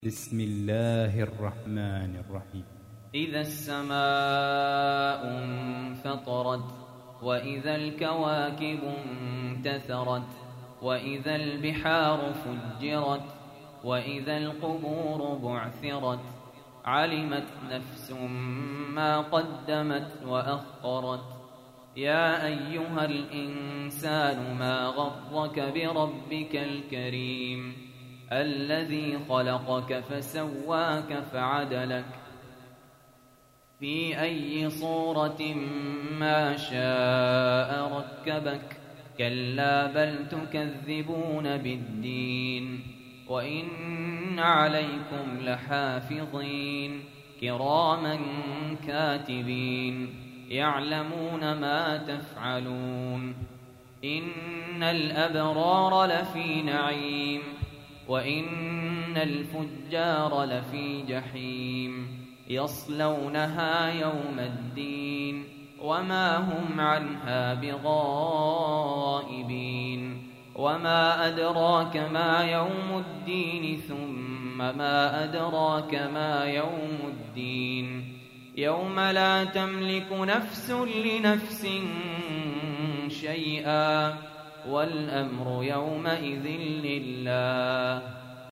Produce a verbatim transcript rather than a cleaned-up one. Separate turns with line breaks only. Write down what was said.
بسم الله الرحمن الرحيم.
إذا السماء انفطرت وإذا الكواكب انتثرت وإذا البحار فجرت وإذا القبور بعثرت علمت نفس ما قدمت وأخرت يا أيها الإنسان ما غرك بربك الكريم الذي خلقك فسواك فعدلك في أي صورة ما شاء ركبك كلا بل تكذبون بالدين وإن عليكم لحافظين كراما كاتبين يعلمون ما تفعلون إن الأبرار لفي نعيم وإن الفجار لفي جحيم يصلونها يوم الدين وما هم عنها بغائبين وما أدراك ما يوم الدين ثم ما أدراك ما يوم الدين يوم لا تملك نفس لنفس شيئا والأمر يومئذ لله